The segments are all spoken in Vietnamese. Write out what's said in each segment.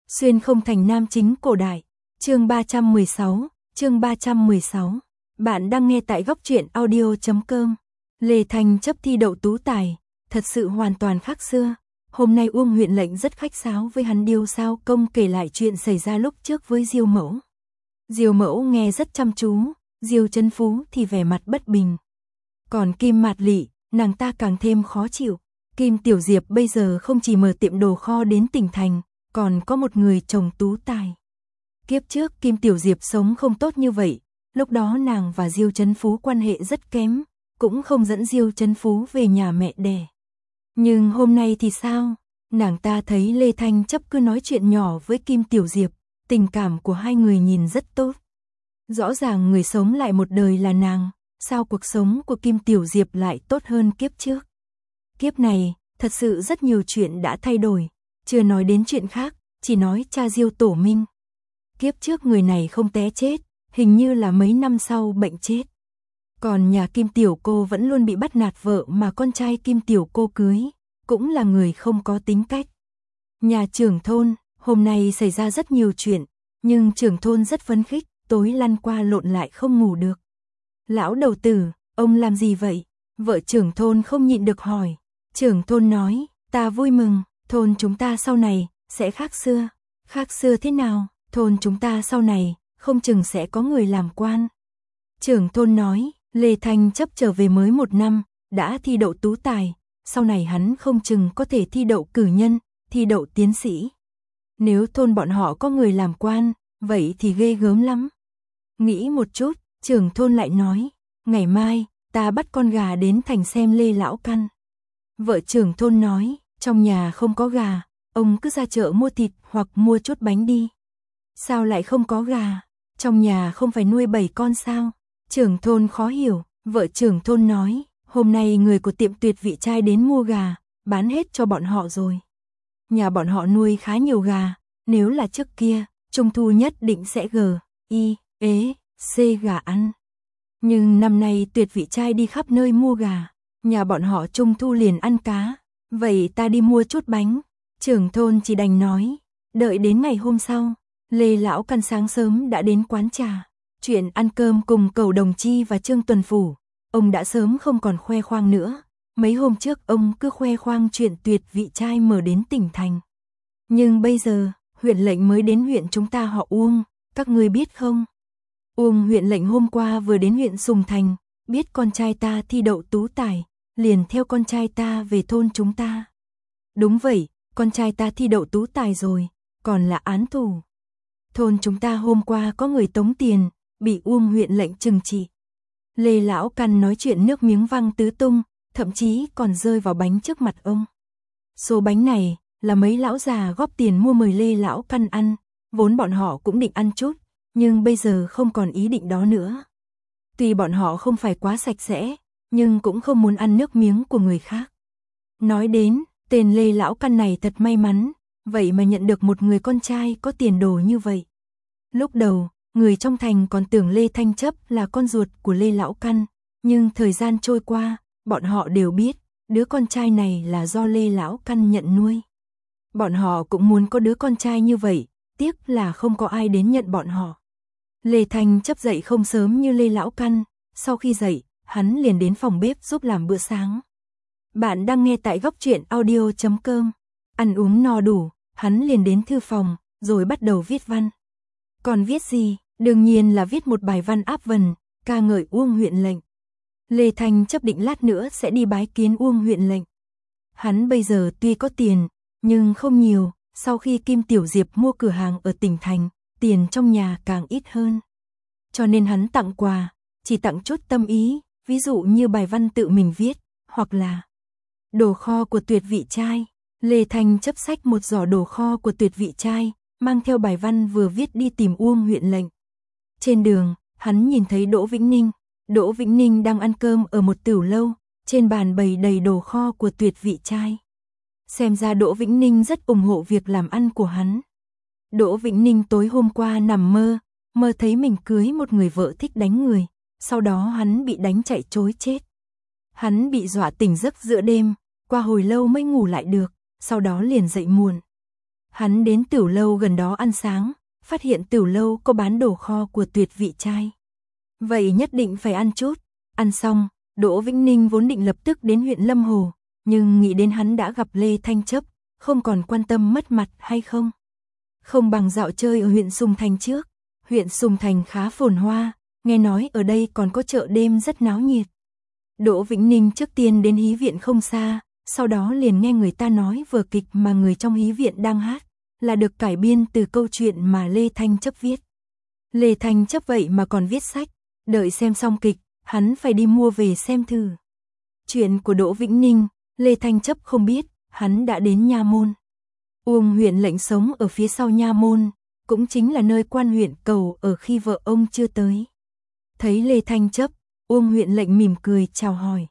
Xuyên không thành nam chính cổ đại. Chương 316. Bạn đang nghe tại góc truyện audio.com. Lê Thanh chấp thi đậu tú tài, thật sự hoàn toàn khác xưa. Hôm nay Uông huyện lệnh rất khách sáo với hắn Điêu Sao Công kể lại chuyện xảy ra lúc trước với Diêu Mẫu. Diêu Mẫu nghe rất chăm chú, Diêu Trấn Phú thì vẻ mặt bất bình. Còn Kim Mạt Lị, nàng ta càng thêm khó chịu. Kim Tiểu Diệp bây giờ không chỉ mở tiệm đồ kho đến tỉnh thành, còn có một người chồng tú tài. Kiếp trước Kim Tiểu Diệp sống không tốt như vậy, lúc đó nàng và Diêu Trấn Phú quan hệ rất kém, cũng không dẫn Diêu Trấn Phú về nhà mẹ đẻ. Nhưng hôm nay thì sao? Nàng ta thấy Lê Thanh chấp cứ nói chuyện nhỏ với Kim Tiểu Diệp, tình cảm của hai người nhìn rất tốt. Rõ ràng người sống lại một đời là nàng, sao cuộc sống của Kim Tiểu Diệp lại tốt hơn kiếp trước? Kiếp này, thật sự rất nhiều chuyện đã thay đổi, chưa nói đến chuyện khác, chỉ nói cha Diêu Tổ Minh. Kiếp trước người này không té chết, hình như là mấy năm sau bệnh chết. Còn nhà Kim Tiểu cô vẫn luôn bị bắt nạt vợ mà con trai Kim Tiểu cô cưới, cũng là người không có tính cách. Nhà trưởng thôn, hôm nay xảy ra rất nhiều chuyện, nhưng trưởng thôn rất phấn khích, tối lăn qua lộn lại không ngủ được. Lão đầu tử, ông làm gì vậy? Vợ trưởng thôn không nhịn được hỏi. Trưởng thôn nói, ta vui mừng, thôn chúng ta sau này sẽ khác xưa. Khác xưa thế nào? Thôn chúng ta sau này không chừng sẽ có người làm quan. Trưởng thôn nói, Lê Thanh chấp trở về mới 1 năm, đã thi đậu tú tài, sau này hắn không chừng có thể thi đậu cử nhân, thi đậu tiến sĩ. Nếu thôn bọn họ có người làm quan, vậy thì ghê gớm lắm. Nghĩ một chút, trưởng thôn lại nói, ngày mai, ta bắt con gà đến thành xem Lê Lão Căn. Vợ trưởng thôn nói, trong nhà không có gà, ông cứ ra chợ mua thịt hoặc mua chút bánh đi. Sao lại không có gà? Trong nhà không phải nuôi 7 con sao? Trưởng thôn khó hiểu, vợ trưởng thôn nói, hôm nay người của tiệm Tuyệt Vị Trai đến mua gà, bán hết cho bọn họ rồi. Nhà bọn họ nuôi khá nhiều gà, nếu là trước kia, Trung thu nhất định sẽ gà ăn. Nhưng năm nay Tuyệt Vị Trai đi khắp nơi mua gà, nhà bọn họ Trung thu liền ăn cá, vậy ta đi mua chút bánh. Trưởng thôn chỉ đành nói, đợi đến ngày hôm sau, Lê Lão Căn sáng sớm đã đến quán trà. Chuyện ăn cơm cùng Cẩu Đồng Chi và Trương Tuần Phủ, ông đã sớm không còn khoe khoang nữa. Mấy hôm trước ông cứ khoe khoang chuyện Tuyệt Vị Trai mở đến tỉnh thành. Nhưng bây giờ, huyện lệnh mới đến huyện chúng ta họ Uông, các ngươi biết không? Uông huyện lệnh hôm qua vừa đến huyện Sùng Thành, biết con trai ta thi đậu tú tài, liền theo con trai ta về thôn chúng ta. Đúng vậy, con trai ta thi đậu tú tài rồi, còn là án tù. Thôn chúng ta hôm qua có người tống tiền, bị Uông huyện lệnh trừng trị. Lê Lão Căn nói chuyện nước miếng văng tứ tung, thậm chí còn rơi vào bánh trước mặt ông. Số bánh này là mấy lão già góp tiền mua mời Lê Lão Căn ăn, vốn bọn họ cũng định ăn chút, nhưng bây giờ không còn ý định đó nữa. Tuy bọn họ không phải quá sạch sẽ, nhưng cũng không muốn ăn nước miếng của người khác. Nói đến, tên Lê Lão Căn này thật may mắn, vậy mà nhận được một người con trai có tiền đồ như vậy. Lúc đầu, người trong thành còn tưởng Lê Thanh chấp là con ruột của Lê Lão Căn, nhưng thời gian trôi qua, bọn họ đều biết, đứa con trai này là do Lê Lão Căn nhận nuôi. Bọn họ cũng muốn có đứa con trai như vậy, tiếc là không có ai đến nhận bọn họ. Lê Thanh chấp dậy không sớm như Lê Lão Căn, sau khi dậy, hắn liền đến phòng bếp giúp làm bữa sáng. Bạn đang nghe tại góc truyện audio.com. Ăn uống no đủ, hắn liền đến thư phòng, rồi bắt đầu viết văn. Còn viết gì? Đương nhiên là viết một bài văn áp vần, ca ngợi Uông huyện lệnh. Lê Thanh chấp định lát nữa sẽ đi bái kiến Uông huyện lệnh. Hắn bây giờ tuy có tiền, nhưng không nhiều, sau khi Kim Tiểu Diệp mua cửa hàng ở tỉnh thành, tiền trong nhà càng ít hơn. Cho nên hắn tặng quà, chỉ tặng chút tâm ý, ví dụ như bài văn tự mình viết, hoặc là đồ kho của Tuyệt Vị Trai. Lê Thanh chấp xách một giỏ đồ kho của Tuyệt Vị Trai, mang theo bài văn vừa viết đi tìm Uông huyện lệnh. Trên đường, hắn nhìn thấy Đỗ Vĩnh Ninh. Đỗ Vĩnh Ninh đang ăn cơm ở một tửu lâu, trên bàn bày đầy đồ kho của Tuyệt Vị Trai. Xem ra Đỗ Vĩnh Ninh rất ủng hộ việc làm ăn của hắn. Đỗ Vĩnh Ninh tối hôm qua nằm mơ thấy mình cưới một người vợ thích đánh người, sau đó hắn bị đánh chạy trối chết. Hắn bị dọa tỉnh giấc giữa đêm, qua hồi lâu mới ngủ lại được, sau đó liền dậy muộn. Hắn đến tửu lâu gần đó ăn sáng, phát hiện tửu lâu có bán đồ kho của Tuyệt vị trai. Vậy nhất định phải ăn chút. Ăn xong, Đỗ Vĩnh Ninh vốn định lập tức đến huyện Lâm Hồ, nhưng nghĩ đến hắn đã gặp Lê Thanh Chấp, không còn quan tâm mất mặt hay không. Không bằng dạo chơi ở huyện Sùng Thành trước. Huyện Sùng Thành khá phồn hoa, nghe nói ở đây còn có chợ đêm rất náo nhiệt. Đỗ Vĩnh Ninh trước tiên đến hí viện không xa, sau đó liền nghe người ta nói vở kịch mà người trong hí viện đang hát là được cải biên từ câu chuyện mà Lê Thanh Chấp viết. Lê Thanh Chấp vậy mà còn viết sách, đợi xem xong kịch, hắn phải đi mua về xem thử. Chuyện của Đỗ Vĩnh Ninh, Lê Thanh Chấp không biết, hắn đã đến Nha Môn. Uông huyện lệnh sống ở phía sau Nha Môn, cũng chính là nơi quan huyện cầu ở khi vợ ông chưa tới. Thấy Lê Thanh Chấp, Uông huyện lệnh mỉm cười chào hỏi.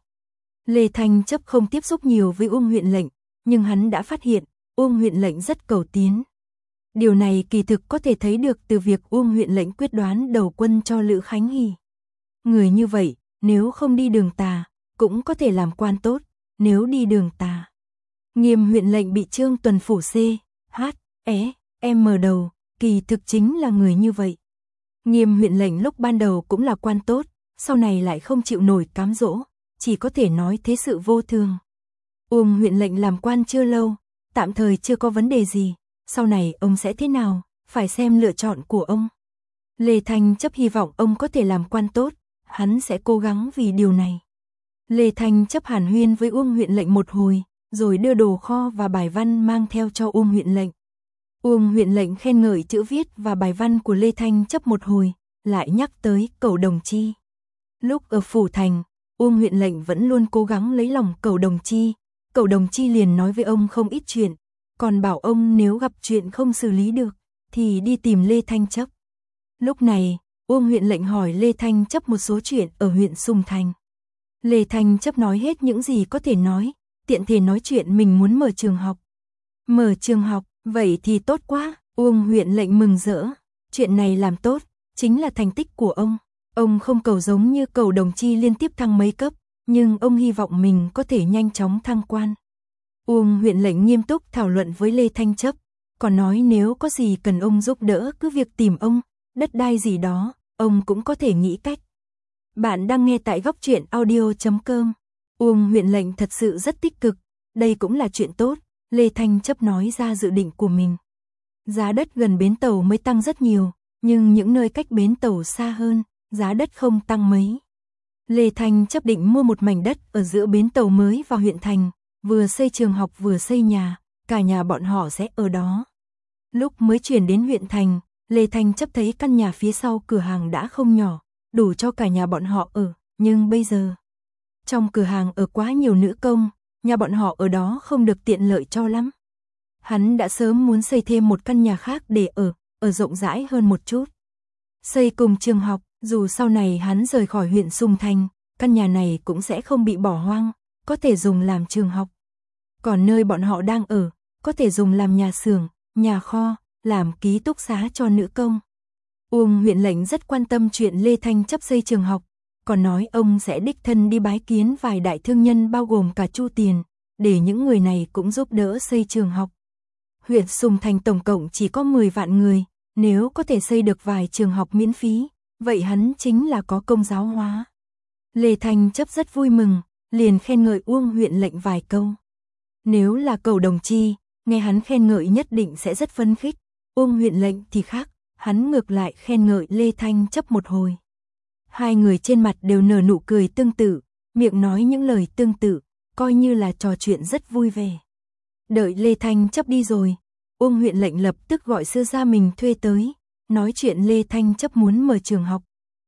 Lê Thanh Chấp không tiếp xúc nhiều với Uông huyện lệnh, nhưng hắn đã phát hiện Uông huyện lệnh rất cầu tiến. Điều này kỳ thực có thể thấy được từ việc Uông huyện lệnh quyết đoán đầu quân cho Lữ Khánh Hỷ. Người như vậy, nếu không đi đường tà, cũng có thể làm quan tốt, nếu đi đường tà. Nghiêm huyện lệnh bị Trương Tuần phủ C, H, E, M đầu, kỳ thực chính là người như vậy. Nghiêm huyện lệnh lúc ban đầu cũng là quan tốt, sau này lại không chịu nổi cám dỗ, chỉ có thể nói thế sự vô thường. Uông huyện lệnh làm quan chưa lâu, tạm thời chưa có vấn đề gì, sau này ông sẽ thế nào, phải xem lựa chọn của ông. Lê Thanh Chấp hy vọng ông có thể làm quan tốt, hắn sẽ cố gắng vì điều này. Lê Thanh Chấp hàn huyên với Uông huyện lệnh một hồi, rồi đưa đồ kho và bài văn mang theo cho Uông huyện lệnh. Uông huyện lệnh khen ngợi chữ viết và bài văn của Lê Thanh Chấp một hồi, lại nhắc tới Cẩu Đồng Chi. Lúc ở Phủ Thành, Uông huyện lệnh vẫn luôn cố gắng lấy lòng Cẩu Đồng Chi. Cẩu Đồng Chi liền nói với ông không ít chuyện, còn bảo ông nếu gặp chuyện không xử lý được, thì đi tìm Lê Thanh Chấp. Lúc này, Uông huyện lệnh hỏi Lê Thanh Chấp một số chuyện ở huyện Sùng Thành. Lê Thanh Chấp nói hết những gì có thể nói, tiện thể nói chuyện mình muốn mở trường học. Mở trường học, vậy thì tốt quá, Uông huyện lệnh mừng rỡ. Chuyện này làm tốt, chính là thành tích của ông. Ông không cầu giống như Cẩu Đồng Chi liên tiếp thăng mấy cấp, nhưng ông hy vọng mình có thể nhanh chóng thăng quan. Uông huyện lệnh nghiêm túc thảo luận với Lê Thanh Chấp, còn nói nếu có gì cần ông giúp đỡ cứ việc tìm ông, đất đai gì đó, ông cũng có thể nghĩ cách. Bạn đang nghe tại Góc Truyện Audio.com. Uông huyện lệnh thật sự rất tích cực, đây cũng là chuyện tốt. Lê Thanh Chấp nói ra dự định của mình. Giá đất gần bến tàu mới tăng rất nhiều, nhưng những nơi cách bến tàu xa hơn, giá đất không tăng mấy. Lê Thanh Chấp định mua một mảnh đất ở giữa bến tàu mới và huyện thành, vừa xây trường học vừa xây nhà, cả nhà bọn họ sẽ ở đó. Lúc mới chuyển đến huyện thành, Lê Thanh Chấp thấy căn nhà phía sau cửa hàng đã không nhỏ, đủ cho cả nhà bọn họ ở, nhưng bây giờ trong cửa hàng ở quá nhiều nữ công, nhà bọn họ ở đó không được tiện lợi cho lắm. Hắn đã sớm muốn xây thêm một căn nhà khác để ở rộng rãi hơn một chút. Xây cùng trường học, dù sau này hắn rời khỏi huyện Sùng Thành, căn nhà này cũng sẽ không bị bỏ hoang, có thể dùng làm trường học. Còn nơi bọn họ đang ở, có thể dùng làm nhà xưởng, nhà kho, làm ký túc xá cho nữ công. Uông huyện lệnh rất quan tâm chuyện Lê Thanh Chấp xây trường học, còn nói ông sẽ đích thân đi bái kiến vài đại thương nhân bao gồm cả Chu Tiền, để những người này cũng giúp đỡ xây trường học. Huyện Sùng Thành tổng cộng chỉ có 10 vạn người, nếu có thể xây được vài trường học miễn phí, vậy hắn chính là có công giáo hóa. Lê Thanh Chấp rất vui mừng, liền khen ngợi Uông huyện lệnh vài câu. Nếu là Cẩu Đồng Chi, nghe hắn khen ngợi nhất định sẽ rất phấn khích. Uông huyện lệnh thì khác, hắn ngược lại khen ngợi Lê Thanh Chấp một hồi. Hai người trên mặt đều nở nụ cười tương tự, miệng nói những lời tương tự, coi như là trò chuyện rất vui vẻ. Đợi Lê Thanh Chấp đi rồi, Uông huyện lệnh lập tức gọi sư gia mình thuê tới, nói chuyện Lê Thanh Chấp muốn mở trường học.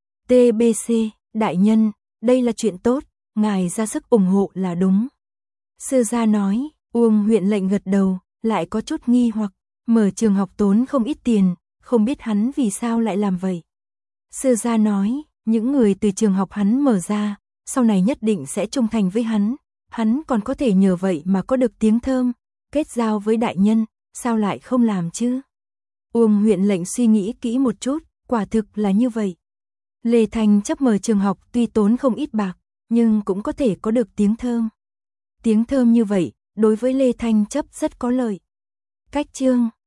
TBC, đại nhân, đây là chuyện tốt, ngài ra sức ủng hộ là đúng. Sư gia nói, Uông huyện lệnh gật đầu, lại có chút nghi hoặc, mở trường học tốn không ít tiền, không biết hắn vì sao lại làm vậy. Sư gia nói, những người từ trường học hắn mở ra, sau này nhất định sẽ trung thành với hắn còn có thể nhờ vậy mà có được tiếng thơm, kết giao với đại nhân, sao lại không làm chứ? Uông huyện lệnh suy nghĩ kỹ một chút, quả thực là như vậy. Lê Thanh Chấp mở trường học tuy tốn không ít bạc, nhưng cũng có thể có được tiếng thơm. Tiếng thơm như vậy, đối với Lê Thanh Chấp rất có lợi. Cách chương